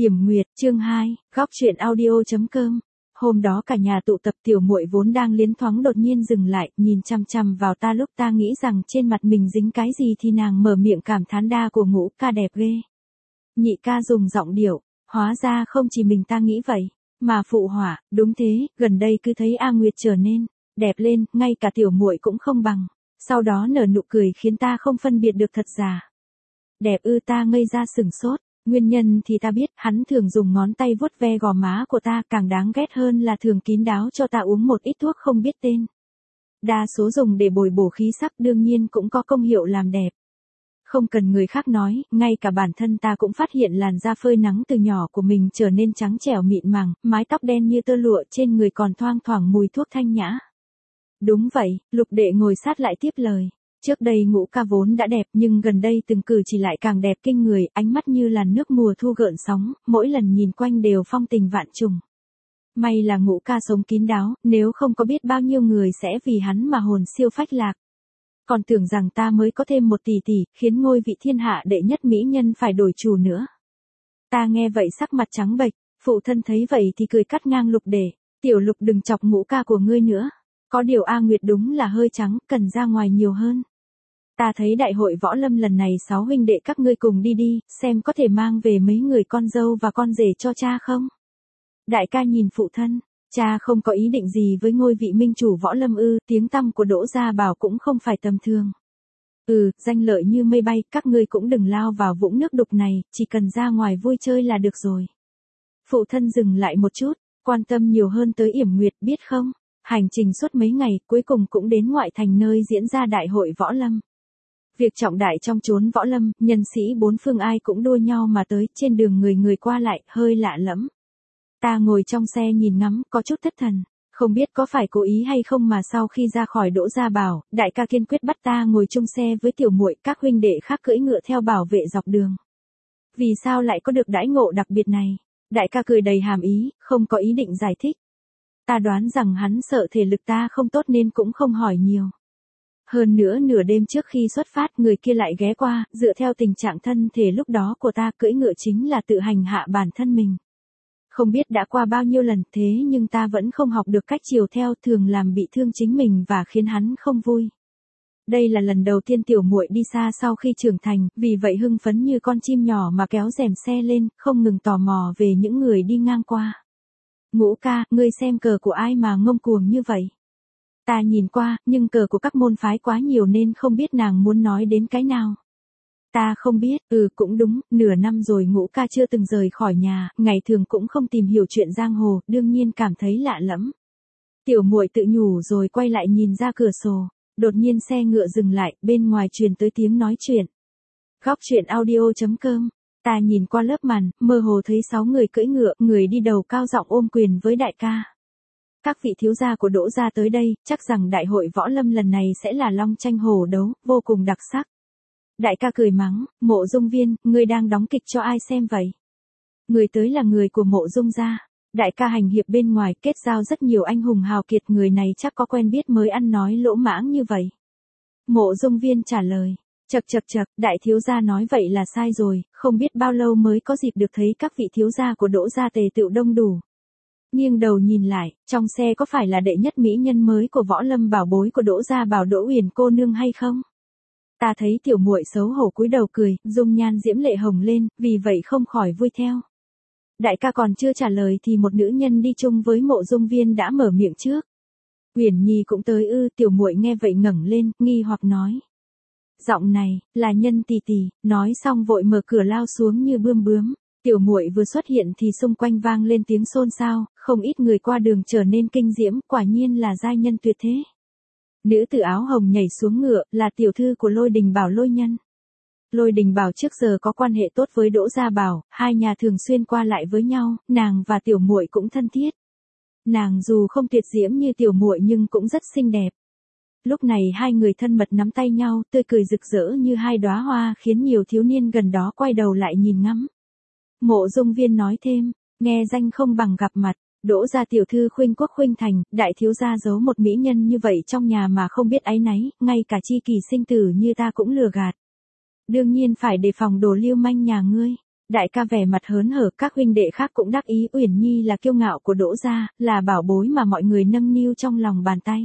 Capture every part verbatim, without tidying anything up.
Yểm Nguyệt, chương hai, góc truyện audio.com. Hôm đó cả nhà tụ tập, tiểu muội vốn đang liến thoáng đột nhiên dừng lại, nhìn chằm chằm vào ta lúc ta nghĩ rằng trên mặt mình dính cái gì thì nàng mở miệng cảm thán đa của Ngũ ca đẹp ghê. Nhị ca dùng giọng điệu, hóa ra không chỉ mình ta nghĩ vậy, mà phụ họa, đúng thế, gần đây cứ thấy A Nguyệt trở nên đẹp lên, ngay cả tiểu muội cũng không bằng. Sau đó nở nụ cười khiến ta không phân biệt được thật giả. Đẹp ư? Ta ngây ra sửng sốt. Nguyên nhân thì ta biết, hắn thường dùng ngón tay vuốt ve gò má của ta, càng đáng ghét hơn là thường kín đáo cho ta uống một ít thuốc không biết tên. Đa số dùng để bồi bổ khí sắc, đương nhiên cũng có công hiệu làm đẹp. Không cần người khác nói, ngay cả bản thân ta cũng phát hiện làn da phơi nắng từ nhỏ của mình trở nên trắng trẻo mịn màng, mái tóc đen như tơ lụa, trên người còn thoang thoảng mùi thuốc thanh nhã. Đúng vậy, Lục đệ ngồi sát lại tiếp lời. Trước đây Ngũ ca vốn đã đẹp, nhưng gần đây từng cử chỉ lại càng đẹp kinh người, ánh mắt như làn nước mùa thu gợn sóng, mỗi lần nhìn quanh đều phong tình vạn trùng. May là Ngũ ca sống kín đáo, nếu không có biết bao nhiêu người sẽ vì hắn mà hồn siêu phách lạc. Còn tưởng rằng ta mới có thêm một tỷ tỷ, khiến ngôi vị thiên hạ đệ nhất mỹ nhân phải đổi chủ nữa. Ta nghe vậy sắc mặt trắng bệch, phụ thân thấy vậy thì cười cắt ngang Lục đệ, tiểu Lục đừng chọc Ngũ ca của ngươi nữa. Có điều A Nguyệt đúng là hơi trắng, cần ra ngoài nhiều hơn. Ta thấy đại hội võ lâm lần này sáu huynh đệ các ngươi cùng đi đi, xem có thể mang về mấy người con dâu và con rể cho cha không? Đại ca nhìn phụ thân, cha không có ý định gì với ngôi vị minh chủ võ lâm ư? Tiếng tăm của Đỗ Gia Bảo cũng không phải tầm thường. Ừ, danh lợi như mây bay, các ngươi cũng đừng lao vào vũng nước đục này, chỉ cần ra ngoài vui chơi là được rồi. Phụ thân dừng lại một chút, quan tâm nhiều hơn tới Yểm Nguyệt, biết không? Hành trình suốt mấy ngày, cuối cùng cũng đến ngoại thành nơi diễn ra đại hội võ lâm. Việc trọng đại trong chốn võ lâm, nhân sĩ bốn phương ai cũng đua nhau mà tới, trên đường người người qua lại, hơi lạ lẫm. Ta ngồi trong xe nhìn ngắm, có chút thất thần, không biết có phải cố ý hay không mà sau khi ra khỏi Đỗ Gia Bảo, đại ca kiên quyết bắt ta ngồi chung xe với tiểu muội, các huynh đệ khác cưỡi ngựa theo bảo vệ dọc đường. Vì sao lại có được đãi ngộ đặc biệt này? Đại ca cười đầy hàm ý, không có ý định giải thích. Ta đoán rằng hắn sợ thể lực ta không tốt nên cũng không hỏi nhiều. Hơn nữa nửa đêm trước khi xuất phát, người kia lại ghé qua, dựa theo tình trạng thân thể lúc đó của ta, cưỡi ngựa chính là tự hành hạ bản thân mình. Không biết đã qua bao nhiêu lần, thế nhưng ta vẫn không học được cách chiều theo, thường làm bị thương chính mình và khiến hắn không vui. Đây là lần đầu tiên tiểu muội đi xa sau khi trưởng thành, vì vậy hưng phấn như con chim nhỏ mà kéo rèm xe lên, không ngừng tò mò về những người đi ngang qua. Ngũ ca, ngươi xem cờ của ai mà ngông cuồng như vậy? Ta nhìn qua, nhưng cờ của các môn phái quá nhiều nên không biết nàng muốn nói đến cái nào. Ta không biết, ừ cũng đúng, nửa năm rồi Ngũ ca chưa từng rời khỏi nhà, ngày thường cũng không tìm hiểu chuyện giang hồ, đương nhiên cảm thấy lạ lẫm. Tiểu muội tự nhủ rồi quay lại nhìn ra cửa sổ, đột nhiên xe ngựa dừng lại, bên ngoài truyền tới tiếng nói chuyện. Góc truyện audio.com. Ta nhìn qua lớp màn, mơ hồ thấy sáu người cưỡi ngựa, người đi đầu cao giọng ôm quyền với đại ca. Các vị thiếu gia của Đỗ gia tới đây, chắc rằng đại hội võ lâm lần này sẽ là long tranh hổ đấu, vô cùng đặc sắc. Đại ca cười mắng, Mộ Dung Viên, ngươi đang đóng kịch cho ai xem vậy? Người tới là người của Mộ Dung gia. Đại ca hành hiệp bên ngoài, kết giao rất nhiều anh hùng hào kiệt, người này chắc có quen biết mới ăn nói lỗ mãng như vậy. Mộ Dung Viên trả lời. Chậc chậc chậc, đại thiếu gia nói vậy là sai rồi, không biết bao lâu mới có dịp được thấy các vị thiếu gia của Đỗ gia tề tựu đông đủ. Nghiêng đầu nhìn lại, trong xe có phải là đệ nhất mỹ nhân mới của võ lâm bảo bối của Đỗ gia Bảo Đỗ Uyển cô nương hay không? Ta thấy tiểu muội xấu hổ cúi đầu cười, dung nhan diễm lệ hồng lên, vì vậy không khỏi vui theo. Đại ca còn chưa trả lời thì một nữ nhân đi chung với Mộ Dung Viên đã mở miệng trước. Uyển Nhi cũng tới ư? Tiểu muội nghe vậy ngẩng lên, nghi hoặc nói. Giọng này, là Nhân tỷ tỷ, nói xong vội mở cửa lao xuống như bươm bướm. Tiểu muội vừa xuất hiện thì xung quanh vang lên tiếng xôn xao, không ít người qua đường trở nên kinh diễm, quả nhiên là giai nhân tuyệt thế. Nữ tử áo hồng nhảy xuống ngựa, là tiểu thư của Lôi Đình Bảo Lôi Nhân. Lôi Đình Bảo trước giờ có quan hệ tốt với Đỗ Gia Bảo, hai nhà thường xuyên qua lại với nhau, nàng và tiểu muội cũng thân thiết. Nàng dù không tuyệt diễm như tiểu muội nhưng cũng rất xinh đẹp. Lúc này hai người thân mật nắm tay nhau, tươi cười rực rỡ như hai đóa hoa, khiến nhiều thiếu niên gần đó quay đầu lại nhìn ngắm. Mộ Dung Viên nói thêm, nghe danh không bằng gặp mặt, Đỗ gia tiểu thư khuynh quốc khuynh thành, đại thiếu gia giấu một mỹ nhân như vậy trong nhà mà không biết áy náy, ngay cả chi kỷ sinh tử như ta cũng lừa gạt. Đương nhiên phải đề phòng đồ lưu manh nhà ngươi. Đại ca vẻ mặt hớn hở, các huynh đệ khác cũng đắc ý, Uyển Nhi là kiêu ngạo của Đỗ gia, là bảo bối mà mọi người nâng niu trong lòng bàn tay.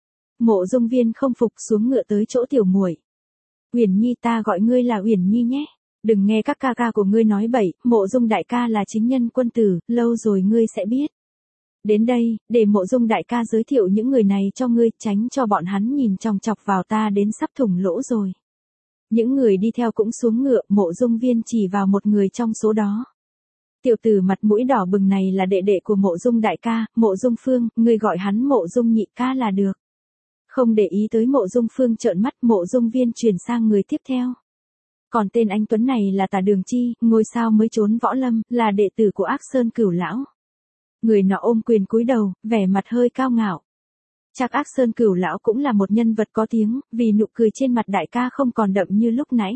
Mộ Dung Viên không phục, xuống ngựa tới chỗ tiểu muội. Uyển Nhi, ta gọi ngươi là Uyển Nhi nhé. Đừng nghe các ca ca của ngươi nói bậy, Mộ Dung đại ca là chính nhân quân tử, lâu rồi ngươi sẽ biết. Đến đây, để Mộ Dung đại ca giới thiệu những người này cho ngươi, tránh cho bọn hắn nhìn chòng chọc vào ta đến sắp thủng lỗ rồi. Những người đi theo cũng xuống ngựa, Mộ Dung Viên chỉ vào một người trong số đó. Tiểu tử mặt mũi đỏ bừng này là đệ đệ của Mộ Dung đại ca, Mộ Dung Phương, ngươi gọi hắn Mộ Dung nhị ca là được. Không để ý tới Mộ Dung Phương trợn mắt, Mộ Dung Viên chuyển sang người tiếp theo. Còn tên anh Tuấn này là Tả Đường Chi, ngôi sao mới trốn võ lâm, là đệ tử của Ác Sơn Cửu lão. Người nọ ôm quyền cúi đầu, vẻ mặt hơi cao ngạo. Chắc Ác Sơn Cửu lão cũng là một nhân vật có tiếng, vì nụ cười trên mặt đại ca không còn đậm như lúc nãy.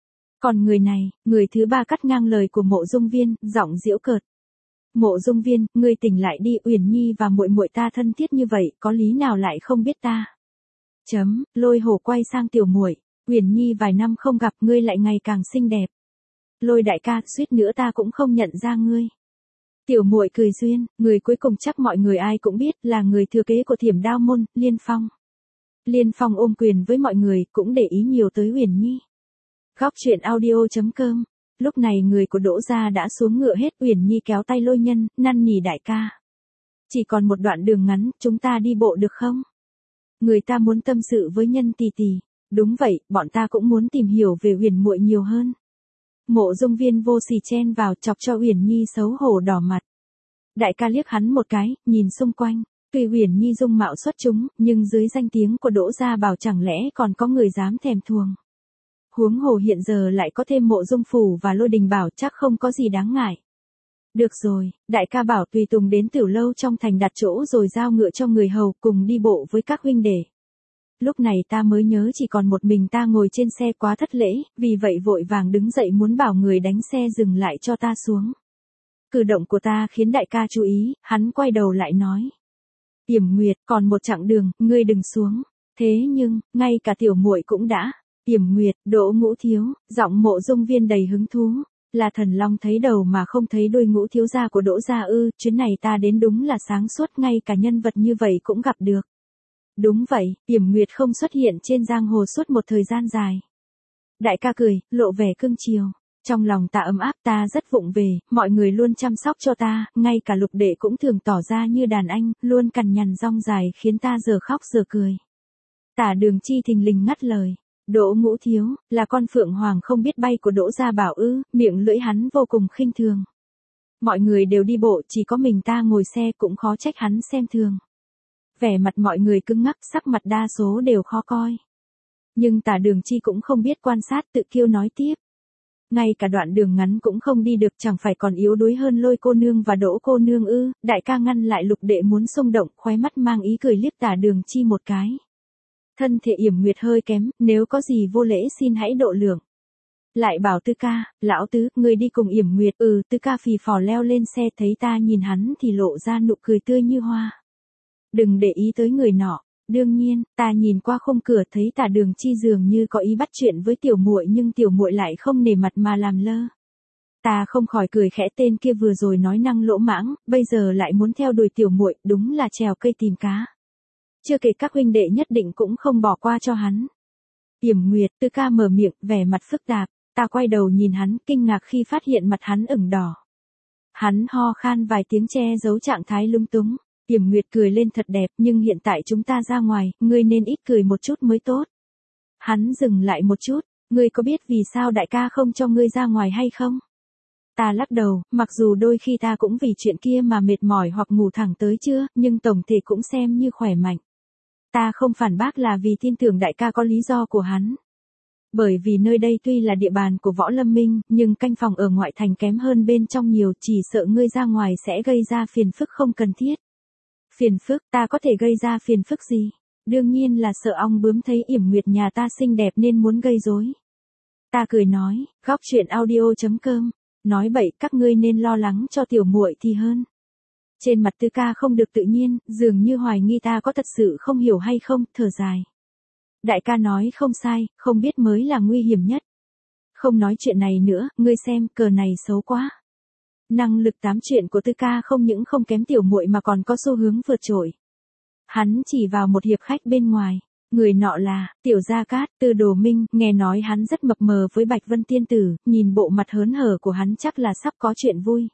Còn người này, người thứ ba cắt ngang lời của Mộ Dung Viên, giọng giễu cợt. Mộ Dung Viên, ngươi tỉnh lại đi, Uyển Nhi và muội muội ta thân thiết như vậy, có lý nào lại không biết ta? Chấm, Lôi Hổ quay sang tiểu muội, Uyển Nhi vài năm không gặp, ngươi lại ngày càng xinh đẹp. Lôi đại ca, suýt nữa ta cũng không nhận ra ngươi. Tiểu muội cười duyên, người cuối cùng chắc mọi người ai cũng biết là người thừa kế của Thiểm Đao môn, Liên Phong. Liên Phong ôm quyền với mọi người, cũng để ý nhiều tới Uyển Nhi. Góc truyện audio chấm com. Lúc này người của Đỗ gia đã xuống ngựa hết, Uyển Nhi kéo tay Lôi Nhân, năn nỉ đại ca. Chỉ còn một đoạn đường ngắn, chúng ta đi bộ được không? Người ta muốn tâm sự với Nhân tỷ tỷ. Đúng vậy, bọn ta cũng muốn tìm hiểu về Uyển muội nhiều hơn. Mộ Dung Viên vô sỉ chen vào, chọc cho Uyển Nhi xấu hổ đỏ mặt. Đại ca liếc hắn một cái, nhìn xung quanh. Tuy Uyển Nhi dung mạo xuất chúng, nhưng dưới danh tiếng của Đỗ gia bảo chẳng lẽ còn có người dám thèm thuồng. Huống hồ hiện giờ lại có thêm Mộ Dung Phủ và Lôi Đình Bảo, chắc không có gì đáng ngại. Được rồi, đại ca bảo tùy tùng đến tiểu lâu trong thành đặt chỗ rồi giao ngựa cho người hầu cùng đi bộ với các huynh đệ. Lúc này ta mới nhớ chỉ còn một mình ta ngồi trên xe, quá thất lễ, vì vậy vội vàng đứng dậy muốn bảo người đánh xe dừng lại cho ta xuống. Cử động của ta khiến đại ca chú ý, hắn quay đầu lại nói. Yểm Nguyệt, còn một chặng đường, ngươi đừng xuống. Thế nhưng, ngay cả tiểu muội cũng đã. Yểm Nguyệt, Đỗ Ngũ thiếu, giọng Mộ Dung Viên đầy hứng thú. Là thần long thấy đầu mà không thấy đuôi, Ngũ thiếu gia của Đỗ gia ư? Chuyến này ta đến đúng là sáng suốt, ngay cả nhân vật như vậy cũng gặp được. Đúng vậy, Yểm Nguyệt không xuất hiện trên giang hồ suốt một thời gian dài. Đại ca cười, lộ vẻ cưng chiều. Trong lòng ta ấm áp, ta rất vụng về, mọi người luôn chăm sóc cho ta, ngay cả Lục đệ cũng thường tỏ ra như đàn anh, luôn cằn nhằn rong dài khiến ta giờ khóc giờ cười. Tả Đường Chi thình lình ngắt lời. Đỗ Ngũ thiếu, là con phượng hoàng không biết bay của Đỗ gia bảo ư? Miệng lưỡi hắn vô cùng khinh thường. Mọi người đều đi bộ, chỉ có mình ta ngồi xe, cũng khó trách hắn xem thường. Vẻ mặt mọi người cứng ngắc, sắc mặt đa số đều khó coi. Nhưng Tả Đường Chi cũng không biết quan sát, tự kiêu nói tiếp. Ngay cả đoạn đường ngắn cũng không đi được, chẳng phải còn yếu đuối hơn Lôi cô nương và Đỗ cô nương ư? Đại ca ngăn lại Lục đệ muốn xung động, khóe mắt mang ý cười liếc Tả Đường Chi một cái. Thân thể Yểm Nguyệt hơi kém, nếu có gì vô lễ xin hãy độ lượng. Lại bảo Tư ca, lão tứ, người đi cùng Yểm Nguyệt. Ừ, Tư ca phì phò leo lên xe, thấy ta nhìn hắn thì lộ ra nụ cười tươi như hoa. Đừng để ý tới người nọ. Đương nhiên, ta nhìn qua khung cửa thấy Tả Đường Chi dường như có ý bắt chuyện với tiểu muội, nhưng tiểu muội lại không nể mặt mà làm lơ. Ta không khỏi cười khẽ, tên kia vừa rồi nói năng lỗ mãng, bây giờ lại muốn theo đuổi tiểu muội, đúng là trèo cây tìm cá. Chưa kể các huynh đệ nhất định cũng không bỏ qua cho hắn. Yểm Nguyệt, Tư ca mở miệng, vẻ mặt phức tạp. Ta quay đầu nhìn hắn, kinh ngạc khi phát hiện mặt hắn ửng đỏ. Hắn ho khan vài tiếng che giấu trạng thái lung túng. Yểm Nguyệt cười lên thật đẹp, nhưng hiện tại chúng ta ra ngoài, ngươi nên ít cười một chút mới tốt. Hắn dừng lại một chút, ngươi có biết vì sao đại ca không cho ngươi ra ngoài hay không? Ta lắc đầu, mặc dù đôi khi ta cũng vì chuyện kia mà mệt mỏi hoặc ngủ thẳng tới trưa, nhưng tổng thể cũng xem như khỏe mạnh. Ta không phản bác là vì tin tưởng đại ca có lý do của hắn. Bởi vì nơi đây tuy là địa bàn của Võ Lâm Minh, nhưng canh phòng ở ngoại thành kém hơn bên trong nhiều, chỉ sợ ngươi ra ngoài sẽ gây ra phiền phức không cần thiết. Phiền phức, ta có thể gây ra phiền phức gì? Đương nhiên là sợ ong bướm thấy Yểm Nguyệt nhà ta xinh đẹp nên muốn gây rối. Ta cười nói, góc truyện audio chấm com, nói bậy, các ngươi nên lo lắng cho tiểu muội thì hơn. Trên mặt Tư ca không được tự nhiên, dường như hoài nghi ta có thật sự không hiểu hay không, thở dài. Đại ca nói không sai, không biết mới là nguy hiểm nhất. Không nói chuyện này nữa, ngươi xem, cờ này xấu quá. Năng lực tám chuyện của Tư ca không những không kém tiểu muội mà còn có xu hướng vượt trội. Hắn chỉ vào một hiệp khách bên ngoài. Người nọ là, Tiểu Gia Cát, Tư Đồ Minh, nghe nói hắn rất mập mờ với Bạch Vân Tiên Tử, nhìn bộ mặt hớn hở của hắn chắc là sắp có chuyện vui.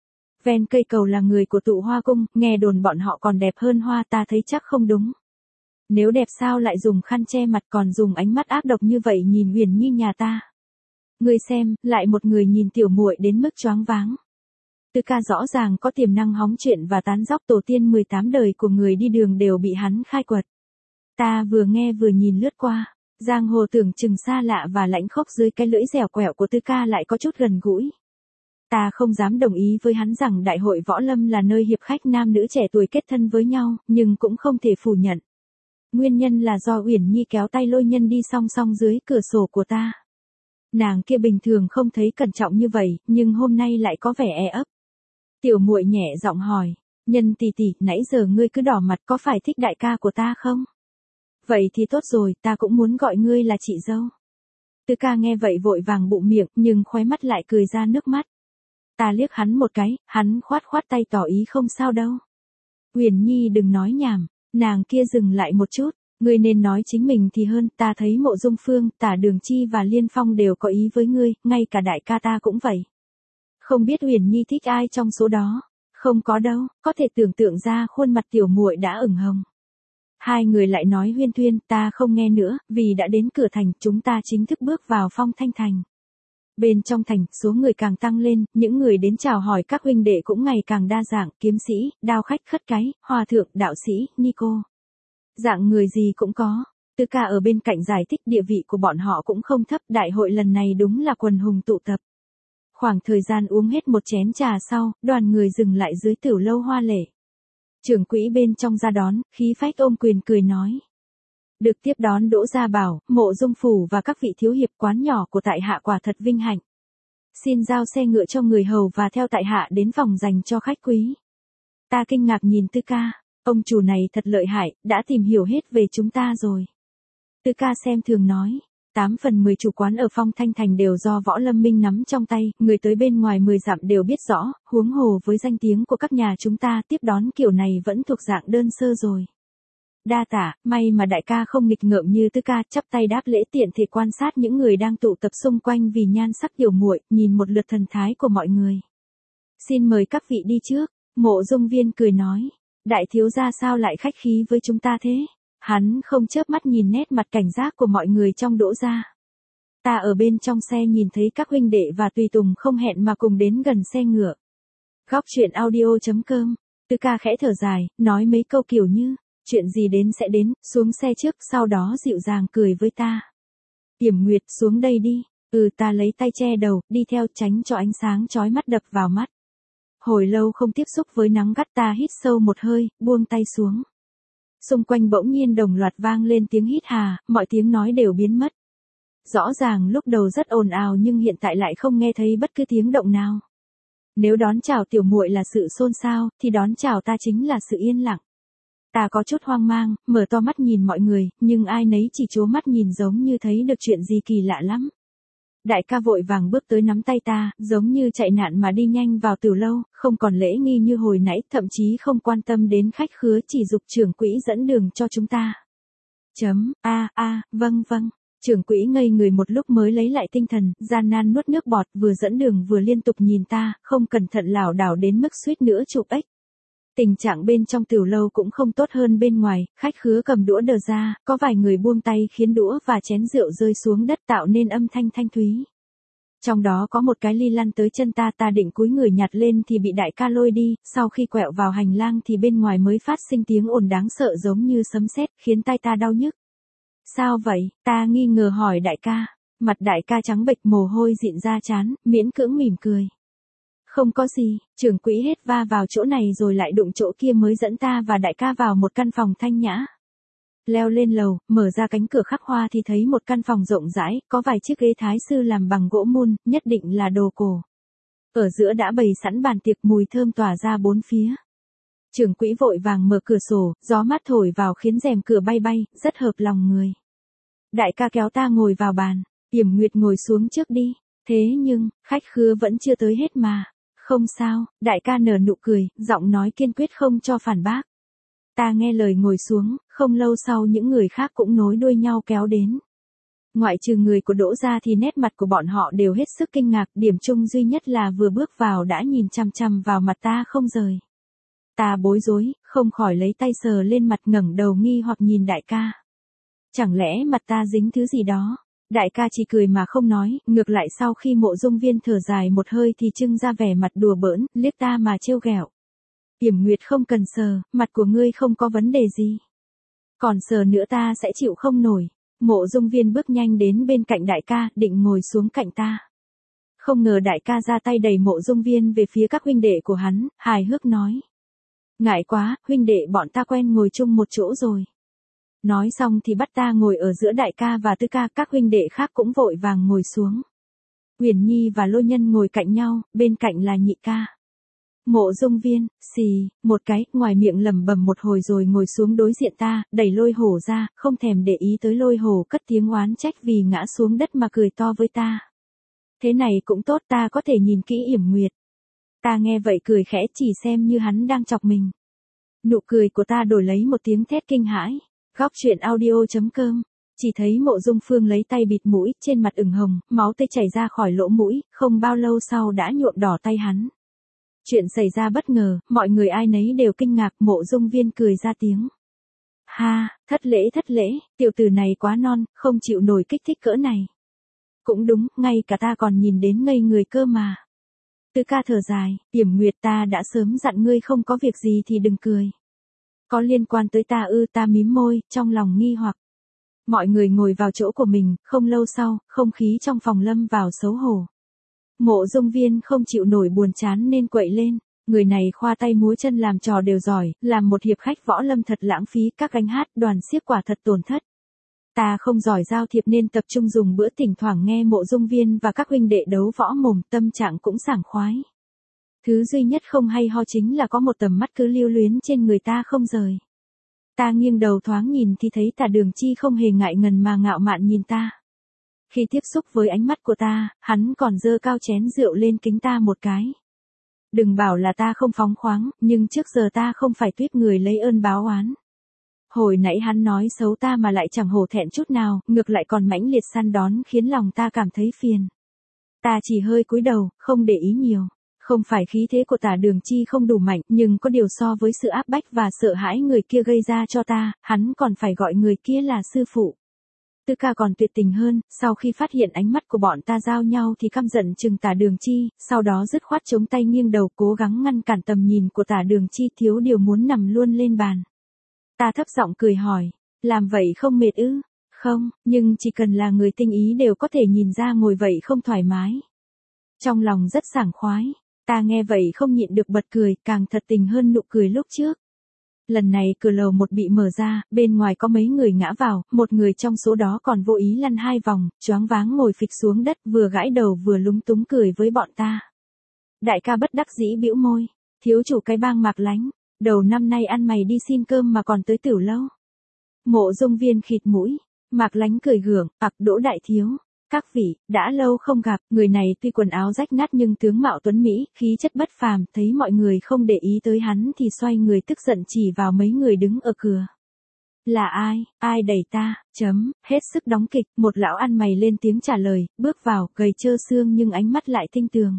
Ven cây cầu là người của Tụ Hoa Cung, nghe đồn bọn họ còn đẹp hơn hoa, ta thấy chắc không đúng. Nếu đẹp sao lại dùng khăn che mặt, còn dùng ánh mắt ác độc như vậy nhìn Huyền Nhi nhà ta. Ngươi xem, lại một người nhìn tiểu muội đến mức choáng váng. Tư ca rõ ràng có tiềm năng hóng chuyện và tán dóc tổ tiên mười tám đời của người đi đường đều bị hắn khai quật. Ta vừa nghe vừa nhìn lướt qua, giang hồ tưởng chừng xa lạ và lãnh khốc dưới cái lưỡi dẻo quẹo của Tư ca lại có chút gần gũi. Ta không dám đồng ý với hắn rằng đại hội võ lâm là nơi hiệp khách nam nữ trẻ tuổi kết thân với nhau, nhưng cũng không thể phủ nhận. Nguyên nhân là do Uyển Nhi kéo tay lôi nhân đi song song dưới cửa sổ của ta. Nàng kia bình thường không thấy cẩn trọng như vậy, nhưng hôm nay lại có vẻ e ấp. Tiểu muội nhẹ giọng hỏi, Nhân tỷ tỷ, nãy giờ ngươi cứ đỏ mặt, có phải thích đại ca của ta không? Vậy thì tốt rồi, ta cũng muốn gọi ngươi là chị dâu. Tư ca nghe vậy vội vàng bụng miệng, nhưng khóe mắt lại cười ra nước mắt. Ta liếc hắn một cái, hắn khoát khoát tay tỏ ý không sao đâu. Uyển Nhi đừng nói nhảm, nàng kia dừng lại một chút, ngươi nên nói chính mình thì hơn, ta thấy Mộ Dung Phương, Tả Đường Chi và Liên Phong đều có ý với ngươi, ngay cả đại ca ta cũng vậy. Không biết Uyển Nhi thích ai trong số đó? Không có đâu, có thể tưởng tượng ra khuôn mặt tiểu muội đã ửng hồng. Hai người lại nói huyên thuyên, ta không nghe nữa, vì đã đến cửa thành, chúng ta chính thức bước vào Phong Thanh Thành. Bên trong thành, số người càng tăng lên, những người đến chào hỏi các huynh đệ cũng ngày càng đa dạng, kiếm sĩ, đao khách khất cái, hòa thượng, đạo sĩ, ni cô. Dạng người gì cũng có. Tư ca ở bên cạnh giải thích địa vị của bọn họ cũng không thấp, đại hội lần này đúng là quần hùng tụ tập. Khoảng thời gian uống hết một chén trà sau, đoàn người dừng lại dưới tiểu lâu Hoa Lệ. Trưởng quỹ bên trong ra đón, khí phách ôm quyền cười nói. Được tiếp đón Đỗ Gia Bảo, Mộ Dung Phủ và các vị thiếu hiệp, quán nhỏ của tại hạ quả thật vinh hạnh. Xin giao xe ngựa cho người hầu và theo tại hạ đến phòng dành cho khách quý. Ta kinh ngạc nhìn Tư ca, ông chủ này thật lợi hại, đã tìm hiểu hết về chúng ta rồi. Tư ca xem thường nói. Tám phần mười chủ quán ở Phong Thanh Thành đều do Võ Lâm Minh nắm trong tay, người tới bên ngoài mười dặm đều biết rõ, huống hồ với danh tiếng của các nhà chúng ta tiếp đón kiểu này vẫn thuộc dạng đơn sơ rồi. Đa tả, may mà đại ca không nghịch ngợm như Tư ca, chắp tay đáp lễ tiện thể quan sát những người đang tụ tập xung quanh vì nhan sắc tiểu muội, nhìn một lượt thần thái của mọi người. Xin mời các vị đi trước, Mộ Dung Viên cười nói, đại thiếu gia sao lại khách khí với chúng ta thế? Hắn không chớp mắt nhìn nét mặt cảnh giác của mọi người trong Đỗ gia. Ta ở bên trong xe nhìn thấy các huynh đệ và tùy tùng không hẹn mà cùng đến gần xe ngựa. Góc truyện audio chấm com. Tư ca khẽ thở dài, nói mấy câu kiểu như, chuyện gì đến sẽ đến, xuống xe trước, sau đó dịu dàng cười với ta. Yểm Nguyệt, xuống đây đi. Ừ, ta lấy tay che đầu, đi theo, tránh cho ánh sáng chói mắt đập vào mắt. Hồi lâu không tiếp xúc với nắng gắt, ta hít sâu một hơi, buông tay xuống. Xung quanh bỗng nhiên đồng loạt vang lên tiếng hít hà, mọi tiếng nói đều biến mất. Rõ ràng lúc đầu rất ồn ào nhưng hiện tại lại không nghe thấy bất cứ tiếng động nào. Nếu đón chào tiểu muội là sự xôn xao, thì đón chào ta chính là sự yên lặng. Ta có chút hoang mang, mở to mắt nhìn mọi người, nhưng ai nấy chỉ trố mắt nhìn giống như thấy được chuyện gì kỳ lạ lắm. Đại ca vội vàng bước tới nắm tay ta, giống như chạy nạn mà đi nhanh vào tiểu lâu, không còn lễ nghi như hồi nãy, thậm chí không quan tâm đến khách khứa, chỉ giục trưởng quỹ dẫn đường cho chúng ta. Chấm, a a, vâng vâng. Trưởng quỹ ngây người một lúc mới lấy lại tinh thần, gian nan nuốt nước bọt, vừa dẫn đường vừa liên tục nhìn ta, không cẩn thận lảo đảo đến mức suýt nữa chụp ếch. Tình trạng bên trong tiểu lâu cũng không tốt hơn bên ngoài, khách khứa cầm đũa đờ ra, có vài người buông tay khiến đũa và chén rượu rơi xuống đất tạo nên âm thanh thanh thúy. Trong đó có một cái ly lăn tới chân ta, ta định cúi người nhặt lên thì bị đại ca lôi đi, sau khi quẹo vào hành lang thì bên ngoài mới phát sinh tiếng ồn đáng sợ giống như sấm sét, khiến tai ta đau nhức. Sao vậy? Ta nghi ngờ hỏi đại ca. Mặt đại ca trắng bệch, mồ hôi dịn ra trán, miễn cưỡng mỉm cười. Không có gì, trưởng quỹ hết va vào chỗ này rồi lại đụng chỗ kia mới dẫn ta và đại ca vào một căn phòng thanh nhã. Leo lên lầu, mở ra cánh cửa khắc hoa thì thấy một căn phòng rộng rãi, có vài chiếc ghế thái sư làm bằng gỗ mun, nhất định là đồ cổ. Ở giữa đã bày sẵn bàn tiệc, mùi thơm tỏa ra bốn phía. Trưởng quỹ vội vàng mở cửa sổ, gió mát thổi vào khiến rèm cửa bay bay, rất hợp lòng người. Đại ca kéo ta ngồi vào bàn, Yểm Nguyệt ngồi xuống trước đi. Thế nhưng, khách khứa vẫn chưa tới hết mà. Không sao, đại ca nở nụ cười, giọng nói kiên quyết không cho phản bác. Ta nghe lời ngồi xuống, không lâu sau những người khác cũng nối đuôi nhau kéo đến. Ngoại trừ người của Đỗ gia thì nét mặt của bọn họ đều hết sức kinh ngạc, điểm chung duy nhất là vừa bước vào đã nhìn chằm chằm vào mặt ta không rời. Ta bối rối, không khỏi lấy tay sờ lên mặt ngẩng đầu nghi hoặc nhìn đại ca. Chẳng lẽ mặt ta dính thứ gì đó? Đại ca chỉ cười mà không nói, ngược lại sau khi Mộ Dung Viên thở dài một hơi thì trưng ra vẻ mặt đùa bỡn, liếc ta mà trêu ghẹo. Yểm Nguyệt không cần sờ, mặt của ngươi không có vấn đề gì. Còn sờ nữa ta sẽ chịu không nổi. Mộ Dung Viên bước nhanh đến bên cạnh đại ca, định ngồi xuống cạnh ta. Không ngờ đại ca ra tay đẩy Mộ Dung Viên về phía các huynh đệ của hắn, hài hước nói. Ngại quá, huynh đệ bọn ta quen ngồi chung một chỗ rồi. Nói xong thì bắt ta ngồi ở giữa đại ca và tứ ca, các huynh đệ khác cũng vội vàng ngồi xuống. Uyển Nhi và Lôi Nhân ngồi cạnh nhau, bên cạnh là nhị ca. Mộ Dung Viên, xì, một cái, ngoài miệng lẩm bẩm một hồi rồi ngồi xuống đối diện ta, đẩy Lôi Hổ ra, không thèm để ý tới Lôi Hổ cất tiếng oán trách vì ngã xuống đất mà cười to với ta. Thế này cũng tốt, ta có thể nhìn kỹ Yểm Nguyệt. Ta nghe vậy cười khẽ, chỉ xem như hắn đang chọc mình. Nụ cười của ta đổi lấy một tiếng thét kinh hãi. Góc truyện audio chấm com. Chỉ thấy Mộ Dung Phương lấy tay bịt mũi, trên mặt ửng hồng, máu tươi chảy ra khỏi lỗ mũi, không bao lâu sau đã nhuộm đỏ tay hắn. Chuyện xảy ra bất ngờ, mọi người ai nấy đều kinh ngạc, Mộ Dung Viên cười ra tiếng. Ha, thất lễ thất lễ, tiểu tử này quá non, không chịu nổi kích thích cỡ này. Cũng đúng, ngay cả ta còn nhìn đến ngây người cơ mà. Tứ ca thở dài, Yểm Nguyệt, ta đã sớm dặn ngươi không có việc gì thì đừng cười. Có liên quan tới ta ư? Ta mím môi, trong lòng nghi hoặc. Mọi người ngồi vào chỗ của mình, không lâu sau, không khí trong phòng lâm vào xấu hổ. Mộ Dung Viên không chịu nổi buồn chán nên quậy lên. Người này khoa tay múa chân làm trò đều giỏi, làm một hiệp khách võ lâm thật lãng phí, các gánh hát đoàn xiếc quả thật tổn thất. Ta không giỏi giao thiệp nên tập trung dùng bữa, thỉnh thoảng nghe Mộ Dung Viên và các huynh đệ đấu võ mồm, tâm trạng cũng sảng khoái. Thứ duy nhất không hay ho chính là có một tầm mắt cứ lưu luyến trên người ta không rời. Ta nghiêng đầu thoáng nhìn thì thấy Tả Đường Chi không hề ngại ngần mà ngạo mạn nhìn ta. Khi tiếp xúc với ánh mắt của ta, hắn còn giơ cao chén rượu lên kính ta một cái. Đừng bảo là ta không phóng khoáng, nhưng trước giờ ta không phải tuýp người lấy ơn báo oán. Hồi nãy hắn nói xấu ta mà lại chẳng hổ thẹn chút nào, ngược lại còn mãnh liệt săn đón khiến lòng ta cảm thấy phiền. Ta chỉ hơi cúi đầu, không để ý nhiều. Không phải khí thế của Tả Đường Chi không đủ mạnh, nhưng có điều so với sự áp bách và sợ hãi người kia gây ra cho ta, hắn còn phải gọi người kia là sư phụ. Tư ca còn tuyệt tình hơn, sau khi phát hiện ánh mắt của bọn ta giao nhau thì căm giận chừng Tả Đường Chi, sau đó dứt khoát chống tay nghiêng đầu cố gắng ngăn cản tầm nhìn của Tả Đường Chi, thiếu điều muốn nằm luôn lên bàn. Ta thấp giọng cười hỏi, làm vậy không mệt ư? Không, nhưng chỉ cần là người tinh ý đều có thể nhìn ra ngồi vậy không thoải mái. Trong lòng rất sảng khoái. Ta nghe vậy không nhịn được bật cười, càng thật tình hơn nụ cười lúc trước. Lần này cửa lầu một bị mở ra, bên ngoài có mấy người ngã vào, một người trong số đó còn vô ý lăn hai vòng, choáng váng ngồi phịch xuống đất, vừa gãi đầu vừa lúng túng cười với bọn ta. Đại ca bất đắc dĩ bĩu môi, thiếu chủ cái bang Mạc Lánh, đầu năm nay ăn mày đi xin cơm mà còn tới Tiểu Lâu. Mộ Dung Viên khịt mũi, Mạc Lánh cười gượng, ặc Đỗ đại thiếu. Các vị, đã lâu không gặp, người này tuy quần áo rách nát nhưng tướng mạo tuấn mỹ, khí chất bất phàm, thấy mọi người không để ý tới hắn thì xoay người tức giận chỉ vào mấy người đứng ở cửa. Là ai, ai đẩy ta, chấm, hết sức đóng kịch, một lão ăn mày lên tiếng trả lời, bước vào, gầy trơ xương nhưng ánh mắt lại tinh tường.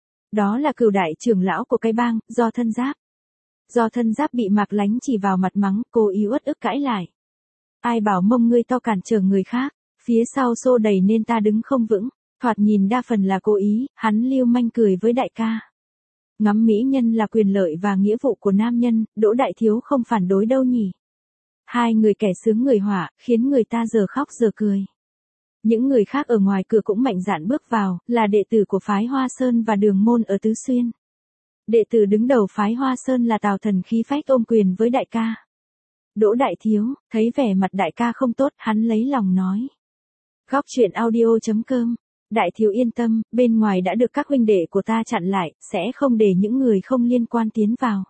Đó là Cửu đại trưởng lão của cái bang, Do Thân Giáp. Do Thân Giáp bị Mạc Lánh chỉ vào mặt mắng, cô ý uất ức cãi lại. Ai bảo mông ngươi to cản trở người khác. Phía sau xô đẩy nên ta đứng không vững, thoạt nhìn đa phần là cố ý, hắn lưu manh cười với đại ca. Ngắm mỹ nhân là quyền lợi và nghĩa vụ của nam nhân, Đỗ đại thiếu không phản đối đâu nhỉ. Hai người kẻ sướng người họa, khiến người ta giờ khóc giờ cười. Những người khác ở ngoài cửa cũng mạnh dạn bước vào, là đệ tử của phái Hoa Sơn và Đường Môn ở Tứ Xuyên. Đệ tử đứng đầu phái Hoa Sơn là Tào Thần khí phách ôm quyền với đại ca. Đỗ đại thiếu, thấy vẻ mặt đại ca không tốt, hắn lấy lòng nói. Góc truyện audio chấm com. Đại thiếu yên tâm, bên ngoài đã được các huynh đệ của ta chặn lại, sẽ không để những người không liên quan tiến vào.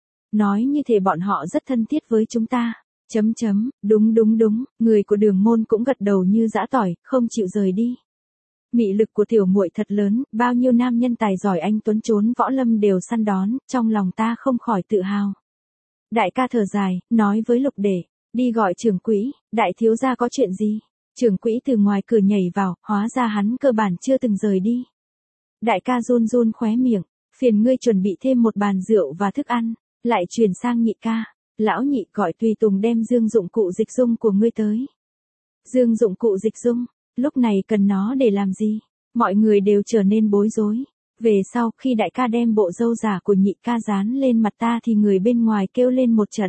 Nói như thể bọn họ rất thân thiết với chúng ta. Chấm chấm, đúng đúng đúng, người của Đường Môn cũng gật đầu như giã tỏi, không chịu rời đi. Mị lực của tiểu muội thật lớn, bao nhiêu nam nhân tài giỏi anh tuấn trốn võ lâm đều săn đón, trong lòng ta không khỏi tự hào. Đại ca thở dài, nói với Lục Đệ, đi gọi trưởng quỹ, đại thiếu gia có chuyện gì? Trưởng quỹ từ ngoài cửa nhảy vào, hóa ra hắn cơ bản chưa từng rời đi. Đại ca run run khóe miệng, phiền ngươi chuẩn bị thêm một bàn rượu và thức ăn, lại chuyển sang Nhị ca. Lão Nhị gọi tùy tùng đem dương dụng cụ dịch dung của ngươi tới. Dương dụng cụ dịch dung, lúc này cần nó để làm gì? Mọi người đều trở nên bối rối. Về sau, khi đại ca đem bộ râu giả của Nhị ca dán lên mặt ta thì người bên ngoài kêu lên một trận.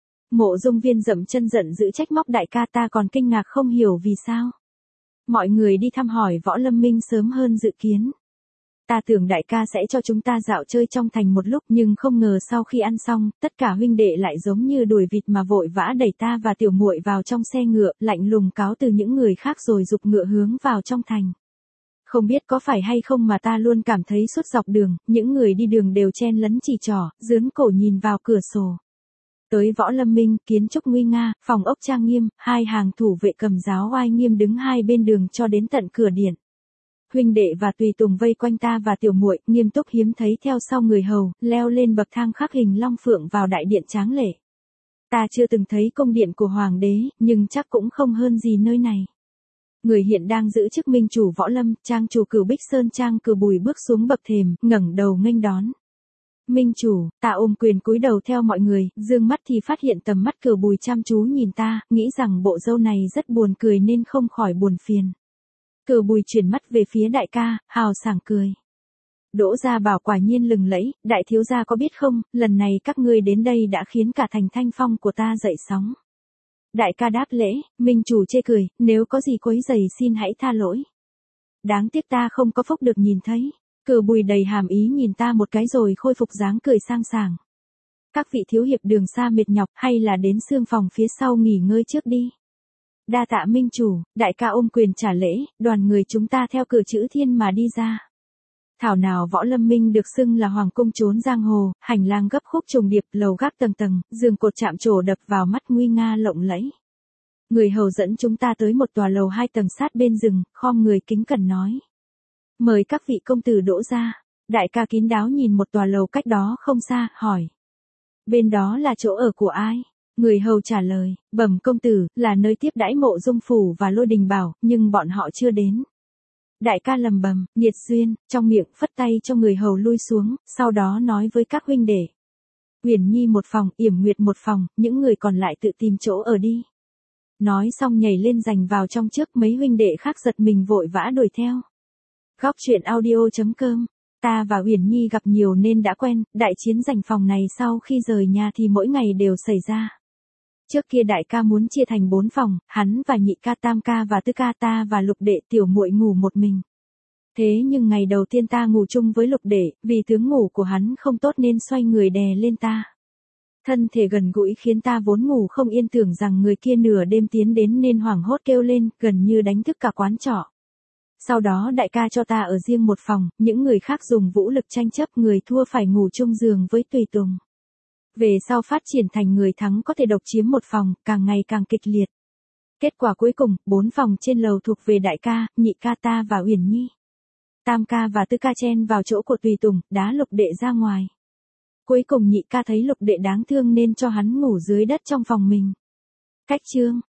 Mộ Dung Viên dậm chân giận dữ trách móc đại ca, ta còn kinh ngạc không hiểu vì sao. Mọi người đi thăm hỏi Võ Lâm Minh sớm hơn dự kiến. Ta tưởng đại ca sẽ cho chúng ta dạo chơi trong thành một lúc, nhưng không ngờ sau khi ăn xong, tất cả huynh đệ lại giống như đuổi vịt mà vội vã đẩy ta và tiểu muội vào trong xe ngựa, lạnh lùng cáo từ những người khác rồi giục ngựa hướng vào trong thành. Không biết có phải hay không mà ta luôn cảm thấy suốt dọc đường, những người đi đường đều chen lấn chỉ trỏ, dướn cổ nhìn vào cửa sổ. Tới Võ Lâm Minh, kiến trúc nguy nga, phòng ốc trang nghiêm, hai hàng thủ vệ cầm giáo oai nghiêm đứng hai bên đường cho đến tận cửa điện. Huynh đệ và tùy tùng vây quanh ta và tiểu muội, nghiêm túc hiếm thấy theo sau người hầu, leo lên bậc thang khắc hình long phượng vào đại điện tráng lệ. Ta chưa từng thấy cung điện của hoàng đế, nhưng chắc cũng không hơn gì nơi này. Người hiện đang giữ chức minh chủ Võ Lâm, trang chủ Cửu Bích Sơn Trang Cửu Bùi bước xuống bậc thềm, ngẩng đầu nghênh đón. Minh chủ, ta ôm quyền cúi đầu theo mọi người, dương mắt thì phát hiện tầm mắt Cửu Bùi chăm chú nhìn ta, nghĩ rằng bộ dâu này rất buồn cười nên không khỏi buồn phiền. Cửu Bùi chuyển mắt về phía đại ca, hào sảng cười. Đỗ Gia Bảo quả nhiên lừng lẫy, đại thiếu gia có biết không, lần này các ngươi đến đây đã khiến cả thành Thanh Phong của ta dậy sóng. Đại ca đáp lễ, minh chủ chê cười, nếu có gì quấy rầy xin hãy tha lỗi. Đáng tiếc ta không có phúc được nhìn thấy. Cửu Bùi đầy hàm ý nhìn ta một cái rồi khôi phục dáng cười sang sảng. Các vị thiếu hiệp đường xa mệt nhọc, hay là đến xương phòng phía sau nghỉ ngơi trước đi. Đa tạ minh chủ, đại ca ôm quyền trả lễ, đoàn người chúng ta theo cửa chữ thiên mà đi ra. Thảo nào Võ Lâm Minh được xưng là hoàng cung trốn giang hồ, hành lang gấp khúc trùng điệp, lầu gác tầng tầng, giường cột chạm trổ đập vào mắt nguy nga lộng lẫy. Người hầu dẫn chúng ta tới một tòa lầu hai tầng sát bên rừng, khom người kính cẩn nói. Mời các vị công tử đỗ ra. Đại ca kín đáo nhìn một tòa lầu cách đó không xa, hỏi. Bên đó là chỗ ở của ai? Người hầu trả lời, bẩm công tử, là nơi tiếp đãi Mộ Dung Phủ và Lôi Đình Bảo, nhưng bọn họ chưa đến. Đại ca lầm bầm, nghiệt duyên, trong miệng phất tay cho người hầu lui xuống, sau đó nói với các huynh đệ. Uyển Nhi một phòng, Yểm Nguyệt một phòng, những người còn lại tự tìm chỗ ở đi. Nói xong nhảy lên giành vào trong trước, mấy huynh đệ khác giật mình vội vã đuổi theo. Góc truyện audio chấm com. Ta và Uyển Nhi gặp nhiều nên đã quen, đại chiến giành phòng này sau khi rời nhà thì mỗi ngày đều xảy ra. Trước kia đại ca muốn chia thành bốn phòng, hắn và Nhị ca, Tam ca và Tứ ca, ta và Lục Đệ tiểu muội ngủ một mình. Thế nhưng ngày đầu tiên ta ngủ chung với Lục Đệ, vì tướng ngủ của hắn không tốt nên xoay người đè lên ta. Thân thể gần gũi khiến ta vốn ngủ không yên tưởng rằng người kia nửa đêm tiến đến nên hoảng hốt kêu lên, gần như đánh thức cả quán trọ. Sau đó đại ca cho ta ở riêng một phòng, những người khác dùng vũ lực tranh chấp, người thua phải ngủ chung giường với tùy tùng. Về sau phát triển thành người thắng có thể độc chiếm một phòng, càng ngày càng kịch liệt. Kết quả cuối cùng, bốn phòng trên lầu thuộc về đại ca, Nhị ca, ta và Uyển Nhi. Tam ca và Tứ ca chen vào chỗ của tùy tùng, đá Lục Đệ ra ngoài. Cuối cùng Nhị ca thấy Lục Đệ đáng thương nên cho hắn ngủ dưới đất trong phòng mình. Cách chương